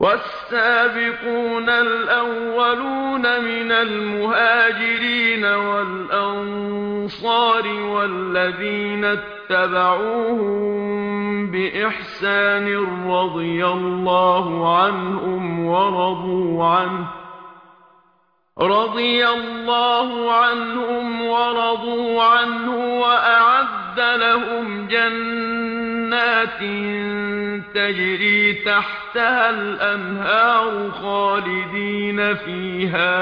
والسابقون الأولون من المهاجرين والأنصار والذين اتبعوهم بإحسان رضي الله عنهم ورضوا عنه وأعد لهم جنات تجري تحتها الأنهار خالدين فيها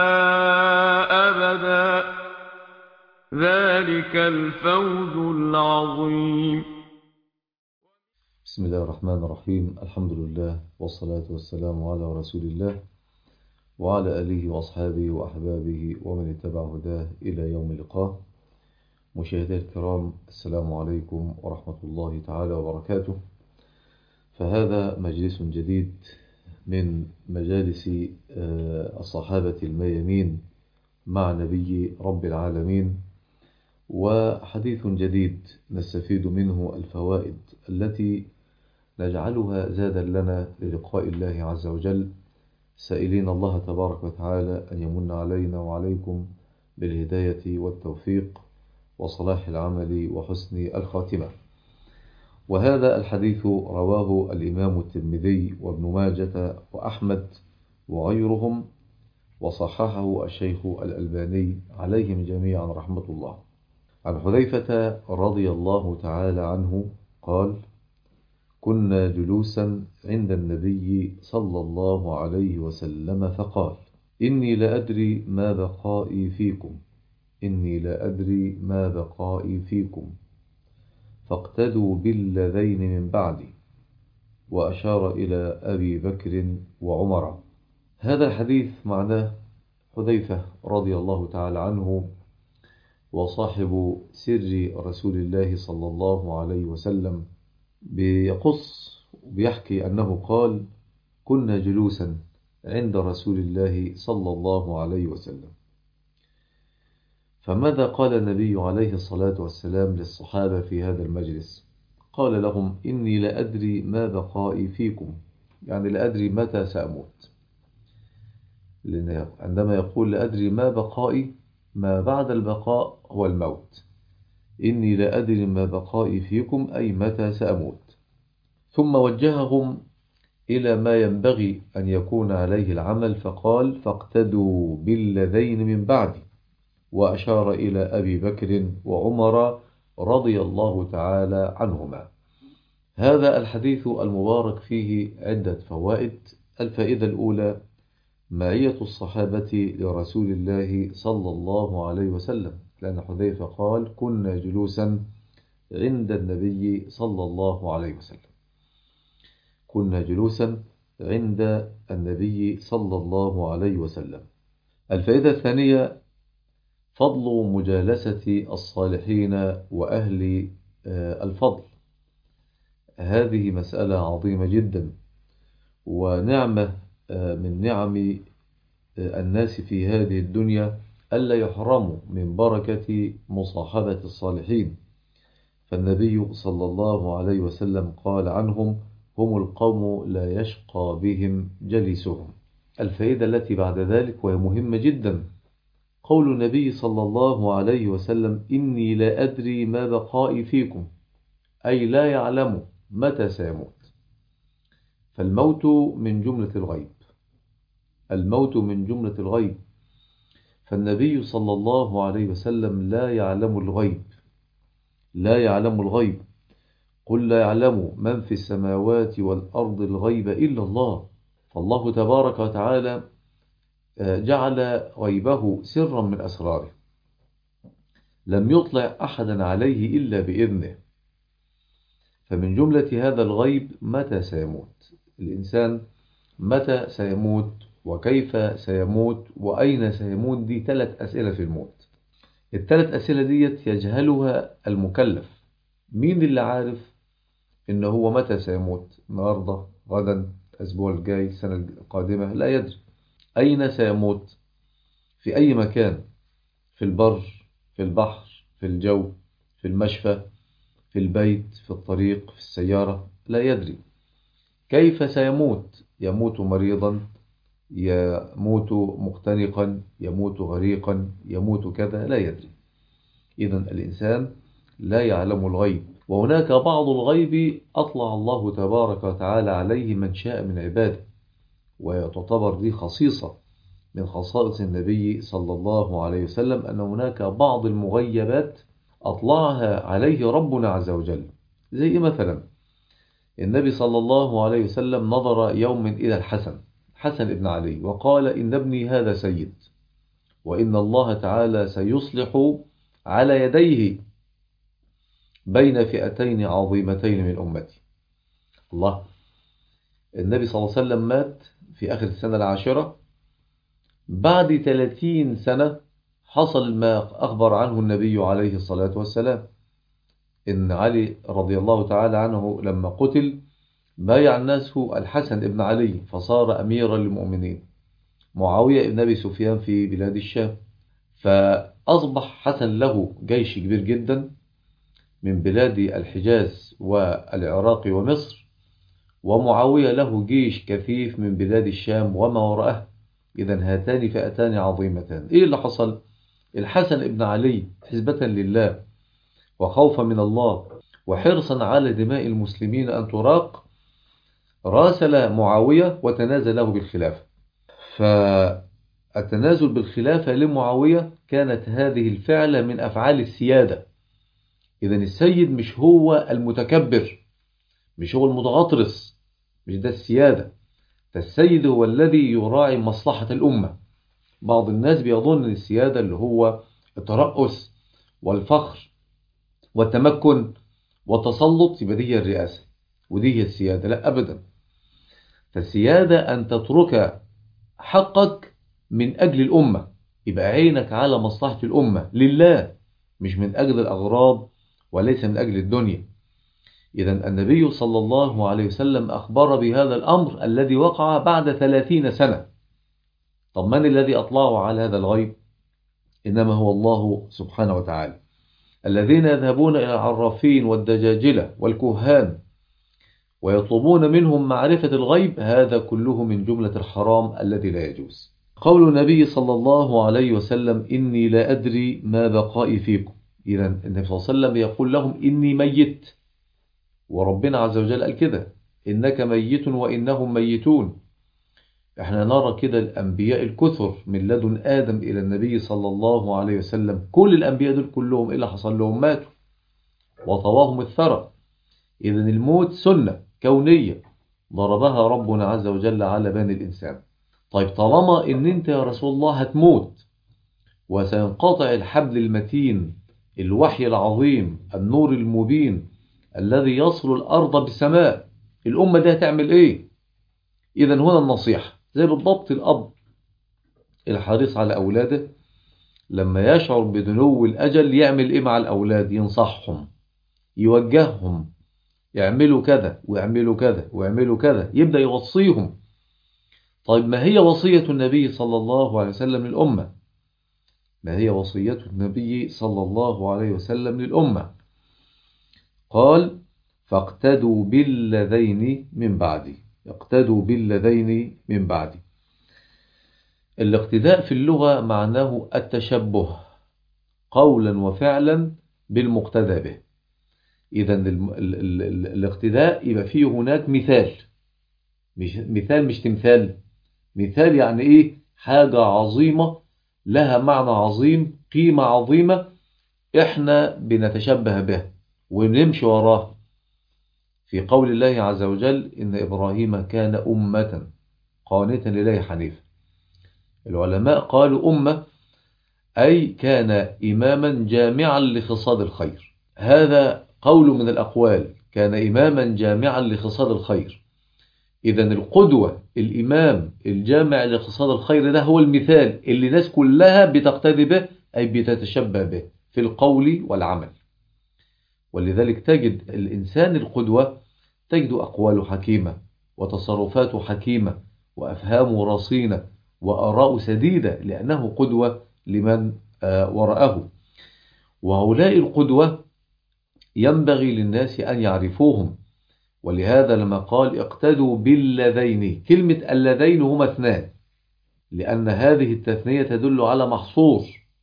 أبدا ذلك الفوز العظيم. بسم الله الرحمن الرحيم. الحمد لله والصلاة والسلام على رسول الله وعلى آله وأصحابه وأحبابه ومن اتبع هداه إلى يوم اللقاء. مشاهدي الكرام، السلام عليكم ورحمة الله تعالى وبركاته. فهذا مجلس جديد من مجالس الصحابة الميامين مع نبي رب العالمين، وحديث جديد نستفيد منه الفوائد التي نجعلها زادا لنا للقاء الله عز وجل، سائلين الله تبارك وتعالى أن يمن علينا وعليكم بالهداية والتوفيق وصلاح العمل وحسن الخاتمة. وهذا الحديث رواه الإمام الترمذي وابن ماجة وأحمد وغيرهم، وصححه الشيخ الألباني عليهم جميعا رحمة الله. عن حذيفة رضي الله تعالى عنه قال: كنا جلوسا عند النبي صلى الله عليه وسلم فقال: إني لأدري ما بقائي فيكم فاقتدوا بالذين من بعدي، وأشار إلى أبي بكر وعمر. هذا الحديث معناه حذيفة رضي الله تعالى عنه وصاحب سر رسول الله صلى الله عليه وسلم بيقص وبيحكي أنه قال: كنا جلوسا عند رسول الله صلى الله عليه وسلم. فماذا قال النبي عليه الصلاة والسلام للصحابة في هذا المجلس؟ قال لهم: إني لأدري ما بقائي فيكم، يعني لأدري متى سأموت. لأن عندما يقول لأدري ما بقائي، ما بعد البقاء هو الموت. إني لأدري ما بقائي فيكم أي متى سأموت. ثم وجههم إلى ما ينبغي أن يكون عليه العمل، فقال: فاقتدوا بالذين من بعدي، وأشار إلى أبي بكر وعمر رضي الله تعالى عنهما. هذا الحديث المبارك فيه عدة فوائد. الفائدة الأولى: معية الصحابة لرسول الله صلى الله عليه وسلم، لأن حذيفة قال: كنا جلوسا عند النبي صلى الله عليه وسلم. كنا جلوسا عند النبي صلى الله عليه وسلم. الفائدة الثانية: فضل مجالسة الصالحين وأهل الفضل. هذه مسألة عظيمة جدا، ونعمة من نعم الناس في هذه الدنيا ألا يحرموا من بركة مصاحبة الصالحين. فالنبي صلى الله عليه وسلم قال عنهم: هم القوم لا يشقى بهم جليسهم. الفائدة التي بعد ذلك وهي مهمة جدا: قول النبي صلى الله عليه وسلم: إني لا أدري ما بقائي فيكم، أي لا يعلم متى سيموت. فالموت من جملة الغيب، الموت من جملة الغيب. فالنبي صلى الله عليه وسلم لا يعلم الغيب، لا يعلم الغيب. قل لا يعلم من في السماوات والأرض الغيب إلا الله. فالله تبارك وتعالى جعل غيبه سرا من أسراره، لم يطلع أحدا عليه إلا بإذنه. فمن جملة هذا الغيب متى سيموت الإنسان، متى سيموت وكيف سيموت وأين سيموت. دي 3 أسئلة في الموت. ال3 أسئلة دي يجهلها المكلف. مين اللي عارف إنه هو متى سيموت؟ النهاردة، غدا، الأسبوع الجاي، السنة القادمة؟ لا يدري. أين سيموت؟ في أي مكان؟ في البر، في البحر، في الجو، في المشفى، في البيت، في الطريق، في السيارة؟ لا يدري. كيف سيموت؟ يموت مريضا، يموت مختنقا، يموت غريقا، يموت كذا، لا يدري. إذن الإنسان لا يعلم الغيب، وهناك بعض الغيب أطلع الله تبارك وتعالى عليه من شاء من عباده، وتعتبر دي خصيصة من خصائص النبي صلى الله عليه وسلم، أن هناك بعض المغيبات أطلعها عليه ربنا عز وجل. زي مثلا النبي صلى الله عليه وسلم نظر يوم إلى حسن ابن علي، وقال: إن ابني هذا سيد، وإن الله تعالى سيصلح على يديه بين فئتين عظيمتين من أمتي. الله، النبي صلى الله عليه وسلم مات في آخر السنة العاشرة، بعد 30 سنة حصل ما أخبر عنه النبي عليه الصلاة والسلام، إن علي رضي الله تعالى عنه لما قتل بايع الناس الحسن ابن علي فصار أميرا للمؤمنين، معاوية ابن أبي سفيان في بلاد الشام، فأصبح حسن له جيش كبير جدا من بلاد الحجاز والعراق ومصر، ومعاوية له جيش كثيف من بلاد الشام وما وراءه. إذن هاتان فئتان عظيمتان. إيه اللي حصل؟ الحسن ابن علي حسبة لله وخوفا من الله وحرصا على دماء المسلمين أن تراق، راسل معاوية وتنازل له بالخلافة. فالتنازل بالخلافة لمعاوية كانت هذه الفعلة من أفعال السيادة. إذن السيد مش هو المتكبر، مش هو المتغطرس، مش ده السيادة. فالسيد هو الذي يراعي مصلحة الأمة. بعض الناس بيظن أن السيادة اللي هو الترأس والفخر والتمكن والتسلط، يبقى دي الرئاسة ودي هي السيادة. لا أبدا. فالسيادة أن تترك حقك من أجل الأمة، يبقى عينك على مصلحة الأمة لله، مش من أجل الأغراض وليس من أجل الدنيا. إذن النبي صلى الله عليه وسلم أخبر بهذا الأمر الذي وقع بعد 30 سنة. طب من الذي أطلعه على هذا الغيب؟ إنما هو الله سبحانه وتعالى. الذين يذهبون إلى العرافين والدجاجلة والكهان ويطلبون منهم معرفة الغيب، هذا كله من جملة الحرام الذي لا يجوز. قول النبي صلى الله عليه وسلم: إني لا أدري ما بقائي فيكم. إذن النبي صلى الله عليه وسلم يقول لهم: إني ميت، وربنا عز وجل قال كده: إنك ميت وإنهم ميتون. احنا نرى كده الأنبياء الكثر من لدن آدم إلى النبي صلى الله عليه وسلم، كل الأنبياء دول كلهم إلا حصل لهم ماتوا وطواهم الثرى. إذن الموت سنة كونية ضربها ربنا عز وجل على بني الإنسان. طيب طالما إن أنت يا رسول الله هتموت وسينقطع الحبل المتين، الوحي العظيم، النور المبين الذي يصل الأرض بالسماء، الأمة دي هتعمل إيه؟ إذن هنا النصيحة، زي بالضبط الأب الحريص على أولاده لما يشعر بدنو الأجل يعمل إيه مع الأولاد؟ ينصحهم، يوجههم، يعملوا كذا ويعملوا كذا ويعملوا كذا، يبدأ يوصيهم. طيب ما هي وصية النبي صلى الله عليه وسلم للأمة؟ ما هي وصية النبي صلى الله عليه وسلم للأمة؟ قال: فاقتدوا بالذين من بعدي. اقتدوا بالذين من بعدي. الاقتداء في اللغة معناه التشبه قولا وفعلا بالمقتدى به. إذن الاقتداء يبقى فيه هناك مثال، مش تمثال. مثال يعني إيه؟ حاجة عظيمة لها معنى عظيم، قيمة عظيمة، إحنا بنتشبه به ونمشي وراه. في قول الله عز وجل: إن إبراهيم كان أمة قانتا لله حنيفا. العلماء قالوا أمة أي كان إماما جامعا لخصال الخير. هذا قول من الأقوال، كان إماما جامعا لخصال الخير. إذن القدوة، الإمام الجامع لخصال الخير، ده هو المثال اللي الناس كلها بتقتدي به، أي بتتشبه به في القول والعمل. ولذلك تجد الإنسان القدوة تجد أقواله حكيمة وتصرفاته حكيمة وأفهامه رصينة وآراء سديدة، لأنه قدوة لمن وراءه. وهؤلاء القدوة ينبغي للناس أن يعرفوهم ولهذا لما قال اقتدوا باللذين، كلمة اللذين هما اثنان، لأن هذه التثنية تدل على محصور،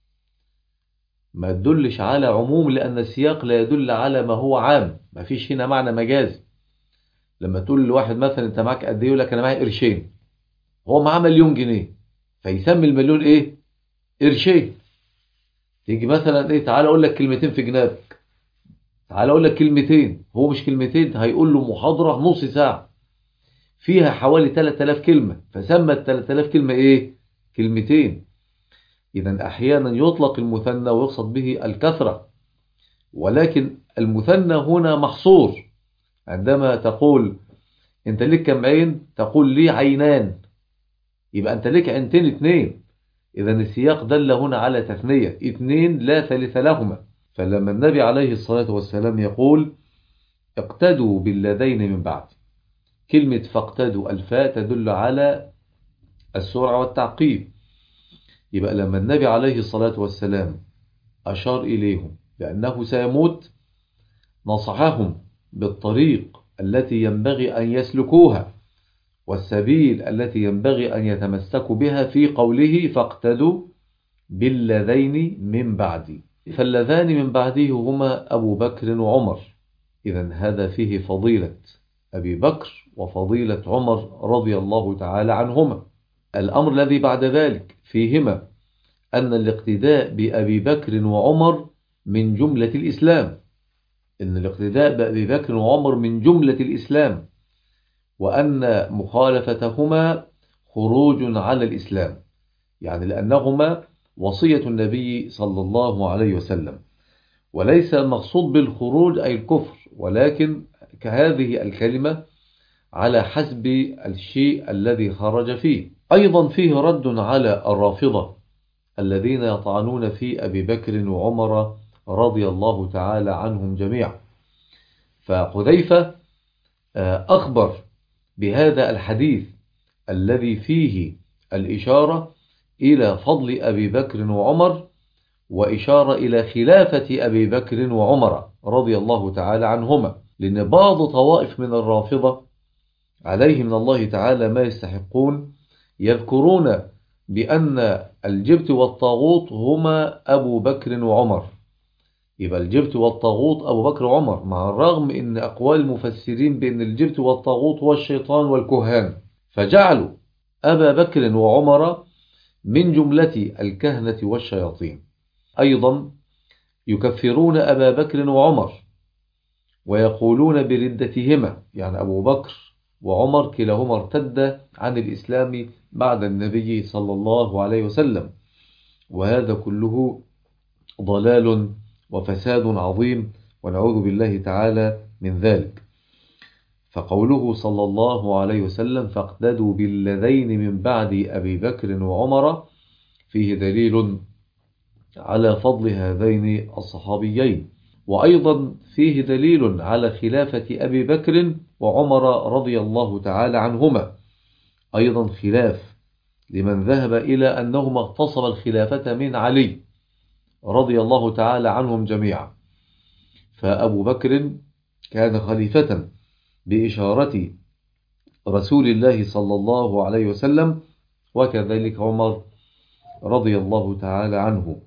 ما تدلش على عموم، لأن السياق لا يدل على ما هو عام، ما فيش هنا معنى مجازي. لما تقول لواحد مثلا انت معاك قد ايه، يقول لك انا معايا قرشين، هو معاه مليون جنيه، فيسمي المليون ايه؟ قرشين. تيجي مثلا ايه، تعال اقول لك كلمتين في جنابك، تعال اقول لك كلمتين، هو مش كلمتين، هيقول له محاضرة نص ساعة فيها حوالي 3000 كلمة، فسمى ال 3000 كلمة ايه؟ كلمتين. اذا احيانا يطلق المثنى ويقصد به الكثرة، ولكن المثنى هنا محصور. عندما تقول انت ليك كم عين، تقول لي عينان، يبقى انت ليك عينتين اتنين. اذا السياق دل هنا على تثنية، اتنين لا ثالث لهما. فلما النبي عليه الصلاة والسلام يقول اقتدوا باللذين من بعد، كلمة فاقتدوا الفاء تدل على السرعة والتعقيب. يبقى لما النبي عليه الصلاة والسلام أشار إليهم بأنه سيموت، نصحهم بالطريق التي ينبغي أن يسلكوها والسبيل التي ينبغي أن يتمسكوا بها في قوله فاقتدوا باللذين من بعدي. فاللذان من بعده هما أبو بكر وعمر. إذن هذا فيه فضيلة أبي بكر وفضيلة عمر رضي الله تعالى عنهما. الأمر الذي بعد ذلك فيهما أن الاقتداء بأبي بكر وعمر من جملة الإسلام، إن الاقتداء بأبي بكر وعمر من جملة الإسلام، وأن مخالفتهما خروج على الإسلام، يعني لأنهما وصية النبي صلى الله عليه وسلم. وليس المقصود بالخروج أي الكفر، ولكن كهذه الكلمة على حسب الشيء الذي خرج فيه. أيضا فيه رد على الرافضة الذين يطعنون في أبي بكر وعمر رضي الله تعالى عنهم جميعا. فحذيفة أخبر بهذا الحديث الذي فيه الإشارة إلى فضل أبي بكر وعمر، وإشارة إلى خلافة أبي بكر وعمر رضي الله تعالى عنهما، لأن بعض طوائف من الرافضة عليه من الله تعالى ما يستحقون، يذكرون بأن الجبت والطاغوت هما أبو بكر وعمر. يبقى الجبت والطاغوت أبو بكر وعمر، مع الرغم أن أقوال المفسرين بأن الجبت والطاغوت هو الشيطان والكهان، فجعلوا أبا بكر وعمر من جملة الكهنة والشياطين. أيضا يكفرون أبا بكر وعمر ويقولون بردتهما، يعني أبو بكر وعمر كلاهما ارتد عن الإسلام بعد النبي صلى الله عليه وسلم، وهذا كله ضلال وفساد عظيم، ونعوذ بالله تعالى من ذلك. فقوله صلى الله عليه وسلم فاقتدوا باللذين من بعد أبي بكر وعمر فيه دليل على فضل هذين الصحابيين، وأيضا فيه دليل على خلافة أبي بكر وعمر رضي الله تعالى عنهما، أيضا خلاف لمن ذهب إلى أنهما اغتصب الخلافة من علي رضي الله تعالى عنهم جميعا. فأبو بكر كان خليفة بإشارة رسول الله صلى الله عليه وسلم، وكذلك عمر رضي الله تعالى عنه.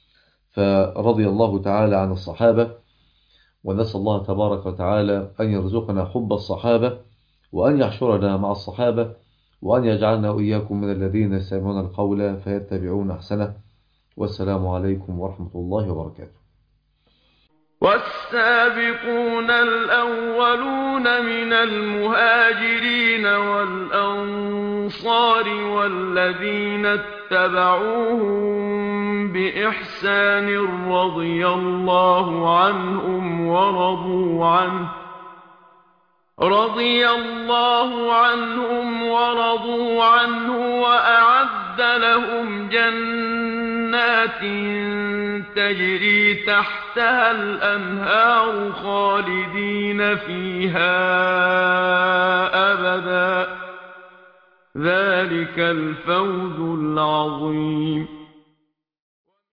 فرضي الله تعالى عن الصحابة، ونسأل الله تبارك وتعالى أن يرزقنا حب الصحابة، وأن يحشرنا مع الصحابة، وأن يجعلنا وإياكم من الذين يستمعون القول فيتبعون أحسنه. والسلام عليكم ورحمة الله وبركاته. والسابقون الأولون من المهاجرين والأنصار والذين اتبعوهم بإحسان رضي الله عنهم ورضوا عنه وأعد لهم جنات تجري تحتها الأنهار خالدين فيها أبدا، ذلك الفوز العظيم.